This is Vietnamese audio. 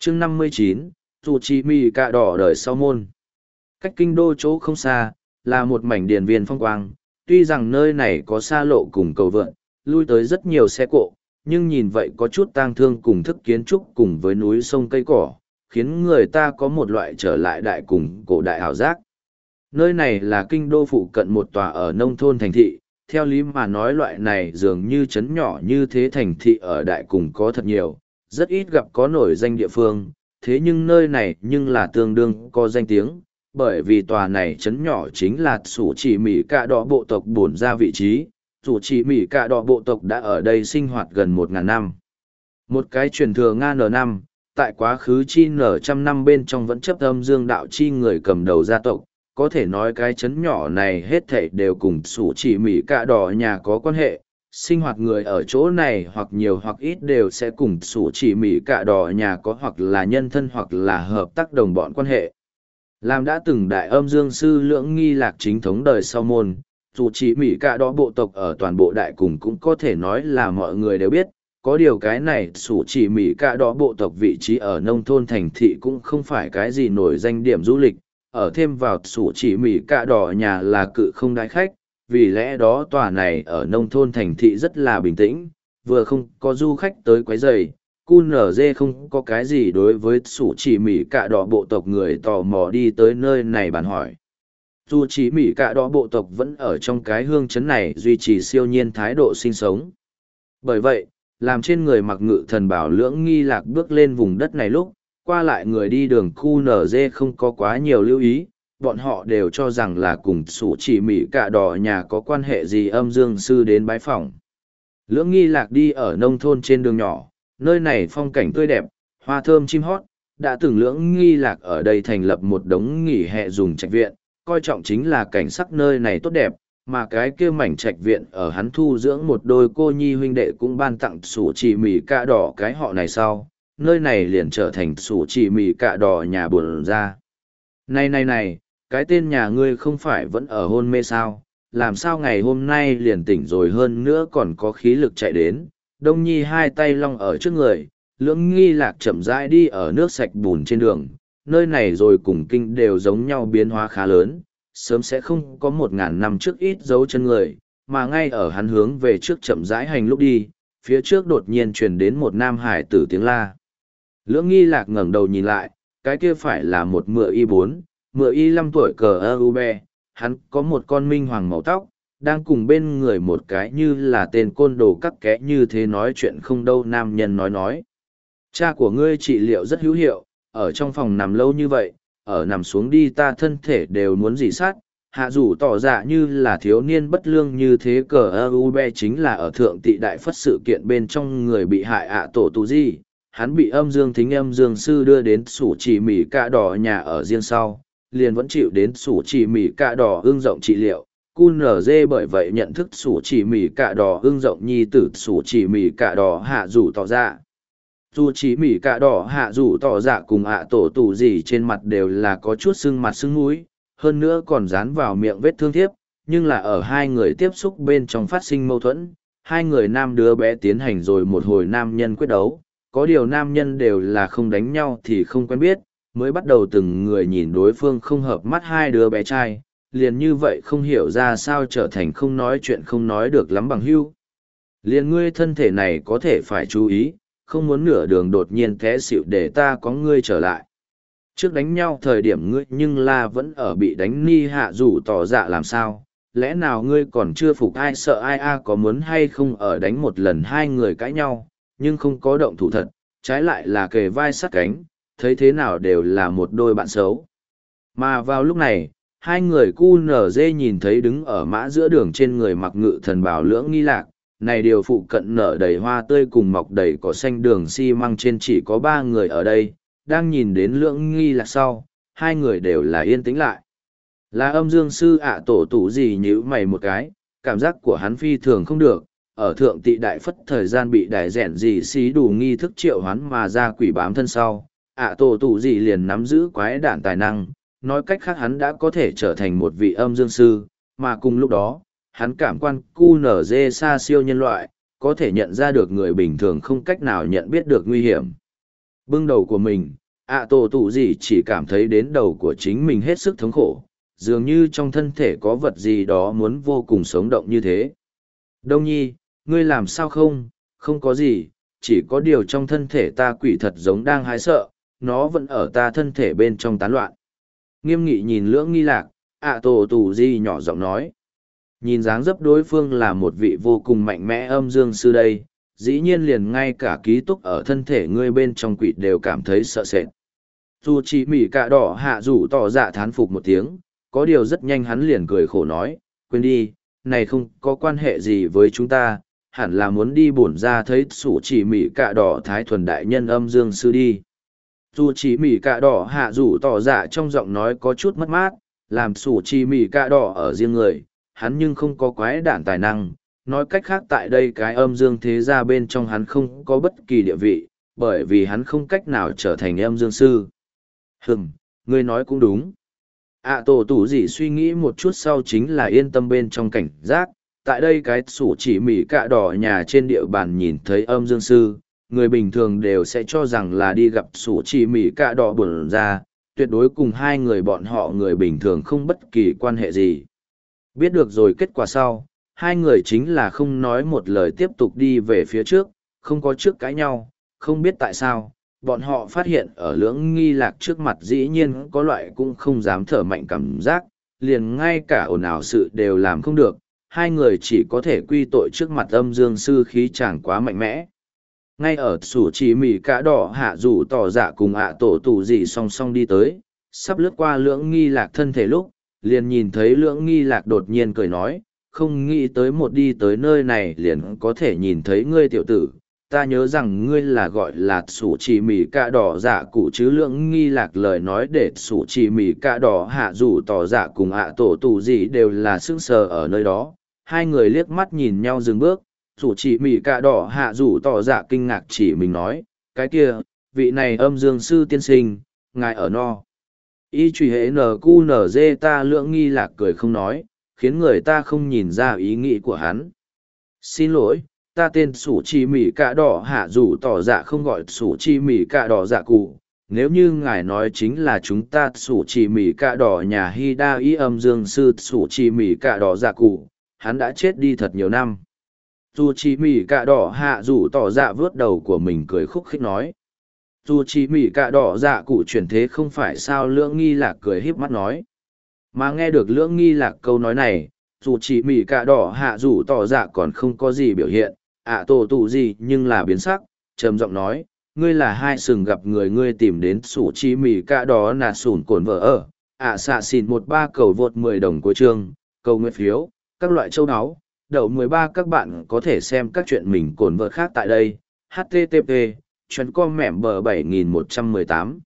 chương 59, dù chỉ mì cạ đỏ đời sau môn. Cách kinh đô chỗ không xa, là một mảnh điền viên phong quang, tuy rằng nơi này có xa lộ cùng cầu vượn, lui tới rất nhiều xe cộ, nhưng nhìn vậy có chút tang thương cùng thức kiến trúc cùng với núi sông cây cỏ, khiến người ta có một loại trở lại đại cùng cổ đại hào giác. Nơi này là kinh đô phụ cận một tòa ở nông thôn thành thị, theo lý mà nói loại này dường như trấn nhỏ như thế thành thị ở đại cùng có thật nhiều, rất ít gặp có nổi danh địa phương, thế nhưng nơi này nhưng là tương đương có danh tiếng, bởi vì tòa này trấn nhỏ chính là Sủ Chỉ Mỉ Cạ Đỏ bộ tộc bổn ra vị trí. Sủ Chỉ Mỉ Cạ Đỏ bộ tộc đã ở đây sinh hoạt gần 1.000 năm. Một cái truyền thừa N năm, tại quá khứ chi nở trăm năm bên trong vẫn chấp âm dương đạo chi người cầm đầu gia tộc, có thể nói cái trấn nhỏ này hết thảy đều cùng Sủ Chỉ Mỉ Cạ Đỏ nhà có quan hệ. Sinh hoạt người ở chỗ này hoặc nhiều hoặc ít đều sẽ cùng Sủ Chỉ Mỉ Cạ Đỏ nhà có hoặc là nhân thân hoặc là hợp tác đồng bọn quan hệ. Làm đã từng đại âm dương sư lưỡng nghi lạc chính thống đời sau môn, Sủ Chỉ Mỉ Cạ Đỏ bộ tộc ở toàn bộ đại cùng cũng có thể nói là mọi người đều biết. Có điều cái này Sủ Chỉ Mỉ Cạ Đỏ bộ tộc vị trí ở nông thôn thành thị cũng không phải cái gì nổi danh điểm du lịch, ở thêm vào Sủ Chỉ Mỉ Cạ Đỏ nhà là cự không đái khách, vì lẽ đó tòa này ở nông thôn thành thị rất là bình tĩnh, vừa không có du khách tới quấy rầy, QNZ không có cái gì đối với Sủ Chỉ Mỉ Cạ Đỏ bộ tộc người tò mò đi tới nơi này bàn hỏi. Sủ Chỉ Mỉ Cạ Đỏ bộ tộc vẫn ở trong cái hương chấn này duy trì siêu nhiên thái độ sinh sống. Bởi vậy, làm trên người mặc ngự thần bảo lưỡng nghi lạc bước lên vùng đất này lúc, qua lại người đi đường QNZ không có quá nhiều lưu ý, bọn họ đều cho rằng là cùng Sủ Chỉ Mỉ Cạ Đỏ nhà có quan hệ gì âm dương sư đến bái phỏng. Lưỡng nghi lạc đi ở nông thôn trên đường nhỏ, nơi này phong cảnh tươi đẹp, hoa thơm chim hót, đã từng lưỡng nghi lạc ở đây thành lập một đống nghỉ hè dùng trạch viện, coi trọng chính là cảnh sắc nơi này tốt đẹp, mà cái kia mảnh trạch viện ở hắn thu dưỡng một đôi cô nhi huynh đệ cũng ban tặng Sủ Chỉ Mỉ Cạ Đỏ cái họ này sau, nơi này liền trở thành Sủ Chỉ Mỉ Cạ Đỏ nhà bổn ra. Này, cái tên nhà ngươi không phải vẫn ở hôn mê sao, làm sao ngày hôm nay liền tỉnh rồi hơn nữa còn có khí lực chạy đến. Đông Nhi hai tay long ở trước người, lưỡng nghi lạc chậm rãi đi ở nước sạch bùn trên đường, nơi này rồi cùng kinh đều giống nhau biến hóa khá lớn, sớm sẽ không có 1.000 năm trước ít dấu chân người, mà ngay ở hắn hướng về trước chậm rãi hành lúc đi, phía trước đột nhiên truyền đến một nam hải tử tiếng la. Lưỡng nghi lạc ngẩng đầu nhìn lại, cái kia phải là một mựa y 4, mựa y 5 tuổi cờ ơ u be, hắn có một con minh hoàng màu tóc, đang cùng bên người một cái như là tên côn đồ cắt ké như thế nói chuyện không đâu nam nhân nói. Cha của ngươi trị liệu rất hữu hiệu, ở trong phòng nằm lâu như vậy, ở nằm xuống đi ta thân thể đều muốn dỉ sát, hạ rủ tỏ dạ như là thiếu niên bất lương như thế cờ ơ u be chính là ở thượng tị đại phất sự kiện bên trong người bị hại ạ tổ tù gì. Hắn bị âm dương thính âm dương sư đưa đến Sủ Chỉ Mỉ Cạ Đỏ nhà ở riêng sau, liền vẫn chịu đến Sủ Chỉ Mỉ Cạ Đỏ ương rộng trị liệu. QNZ bởi vậy nhận thức Sủ Chỉ Mỉ Cạ Đỏ ương rộng nhi tử Sủ Chỉ Mỉ Cạ Đỏ hạ rủ tỏ dạ. Sủ Chỉ Mỉ Cạ Đỏ hạ rủ tỏ dạ cùng ạ tổ tù gì trên mặt đều là có chút sưng mặt sưng mũi, hơn nữa còn dán vào miệng vết thương thiếp, nhưng là ở hai người tiếp xúc bên trong phát sinh mâu thuẫn, hai người nam đứa bé tiến hành rồi một hồi nam nhân quyết đấu. Có điều nam nhân đều là không đánh nhau thì không quen biết, mới bắt đầu từng người nhìn đối phương không hợp mắt hai đứa bé trai, liền như vậy không hiểu ra sao trở thành không nói chuyện không nói được lắm bằng hữu. Liền ngươi thân thể này có thể phải chú ý, không muốn nửa đường đột nhiên té xỉu để ta có ngươi trở lại. Trước đánh nhau thời điểm ngươi nhưng là vẫn ở bị đánh ni hạ rủ tỏ dạ làm sao, lẽ nào ngươi còn chưa phục ai sợ ai có muốn hay không ở đánh một lần hai người cãi nhau, nhưng không có động thủ thật, trái lại là kề vai sát cánh, thấy thế nào đều là một đôi bạn xấu. Mà vào lúc này, hai người QNZ nhìn thấy đứng ở mã giữa đường trên người mặc ngự thần bảo lưỡng nghi lạc, này điều phụ cận nở đầy hoa tươi cùng mọc đầy cỏ xanh đường xi măng trên chỉ có 3 người ở đây, đang nhìn đến lưỡng nghi lạc sau, hai người đều là yên tĩnh lại. Là âm dương sư ạ tổ tủ gì nhíu mày một cái, cảm giác của hắn phi thường không được, ở thượng tị đại phất thời gian bị đại rẻn gì xí đủ nghi thức triệu hoán mà ra quỷ bám thân sau, ạ tổ tủ gì liền nắm giữ quái đản tài năng, nói cách khác hắn đã có thể trở thành một vị âm dương sư, mà cùng lúc đó, hắn cảm quan QNZ xa siêu nhân loại, có thể nhận ra được người bình thường không cách nào nhận biết được nguy hiểm. Bưng đầu của mình, tổ tụ gì chỉ cảm thấy đến đầu của chính mình hết sức thống khổ, dường như trong thân thể có vật gì đó muốn vô cùng sống động như thế. Đông nhi, ngươi làm sao không? Không có gì, chỉ có điều trong thân thể ta quỷ thật giống đang hái sợ, nó vẫn ở ta thân thể bên trong tán loạn. Nghiêm nghị nhìn lưỡng nghi lạc, tổ tù di nhỏ giọng nói. Nhìn dáng dấp đối phương là một vị vô cùng mạnh mẽ âm dương sư đây, dĩ nhiên liền ngay cả ký túc ở thân thể ngươi bên trong quỷ đều cảm thấy sợ sệt. Dù chỉ mỉ cạ đỏ hạ rủ tỏ dạ thán phục một tiếng, có điều rất nhanh hắn liền cười khổ nói, quên đi, này không có quan hệ gì với chúng ta, hẳn là muốn đi bổn ra thấy sủ chỉ mỉ cạ đỏ thái thuần đại nhân âm dương sư đi. Dù chỉ mỉ cạ đỏ hạ rủ tỏ dạ trong giọng nói có chút mất mát, làm sủ chỉ mỉ cạ đỏ ở riêng người, hắn nhưng không có quái đản tài năng, nói cách khác tại đây cái âm dương thế gia bên trong hắn không có bất kỳ địa vị, bởi vì hắn không cách nào trở thành âm dương sư. Ngươi nói cũng đúng. Tổ tủ gì suy nghĩ một chút sau chính là yên tâm bên trong cảnh giác, tại đây cái sủ chỉ mỉ cạ đỏ nhà trên địa bàn nhìn thấy âm dương sư, người bình thường đều sẽ cho rằng là đi gặp sủ chỉ mỉ cạ đỏ bổn ra, tuyệt đối cùng hai người bọn họ người bình thường không bất kỳ quan hệ gì. Biết được rồi kết quả sau, hai người chính là không nói một lời tiếp tục đi về phía trước, không có trước cãi nhau, không biết tại sao, bọn họ phát hiện ở lưỡng nghi lạc trước mặt dĩ nhiên có loại cũng không dám thở mạnh cảm giác, liền ngay cả ồn ào sự đều làm không được, hai người chỉ có thể quy tội trước mặt âm dương sư khí chẳng quá mạnh mẽ. Ngay ở sủ chỉ mỉ cả đỏ hạ rủ tỏ dạ cùng tổ tù dị song song đi tới, sắp lướt qua lưỡng nghi lạc thân thể lúc, liền nhìn thấy lưỡng nghi lạc đột nhiên cười nói, không nghĩ tới một đi tới nơi này liền có thể nhìn thấy ngươi tiểu tử, ta nhớ rằng ngươi là gọi là sủ chỉ mì cạ đỏ dạ cụ chứ. Lưỡng nghi lạc lời nói để sủ chỉ mì cạ đỏ hạ rủ tỏ dạ cùng tổ tù gì đều là sững sờ ở nơi đó, hai người liếc mắt nhìn nhau dừng bước, sủ chỉ mì cạ đỏ hạ rủ tỏ dạ kinh ngạc chỉ mình nói, cái kia, vị này âm dương sư tiên sinh, ngài ở no. Y truy hệ NQNZ ta. Lưỡng nghi lạc cười không nói, khiến người ta không nhìn ra ý nghĩ của hắn. Xin lỗi, ta tên sủ chi mỉ cạ đỏ hạ rủ tỏ dạ không gọi sủ chi mỉ cạ đỏ dạ cụ. Nếu như ngài nói chính là chúng ta sủ chi mỉ cạ đỏ nhà Hida ý âm dương sư sủ chi mỉ cạ đỏ dạ cụ, hắn đã chết đi thật nhiều năm. Dù chi mỉ cạ đỏ hạ rủ tỏ dạ vướt đầu của mình cười khúc khích nói. Dù chỉ mỉ cạ đỏ dạ cụ chuyển thế không phải sao. Lưỡng nghi lạc cười híp mắt nói. Mà nghe được lưỡng nghi lạc câu nói này, dù chỉ mỉ cạ đỏ hạ rủ tỏ dạ còn không có gì biểu hiện, tổ tụ gì nhưng là biến sắc, trầm giọng nói, ngươi là hai sừng gặp người ngươi tìm đến sủ chi mỉ cạ đỏ nà sủn cồn vợ ở, xạ xịn 13 cầu vượt 10 đồng của chương, cầu nguyện phiếu, các loại châu áo, đậu 13 các bạn có thể xem các chuyện mình cồn vợ khác tại đây, http chuyện com mẻm bờ 7118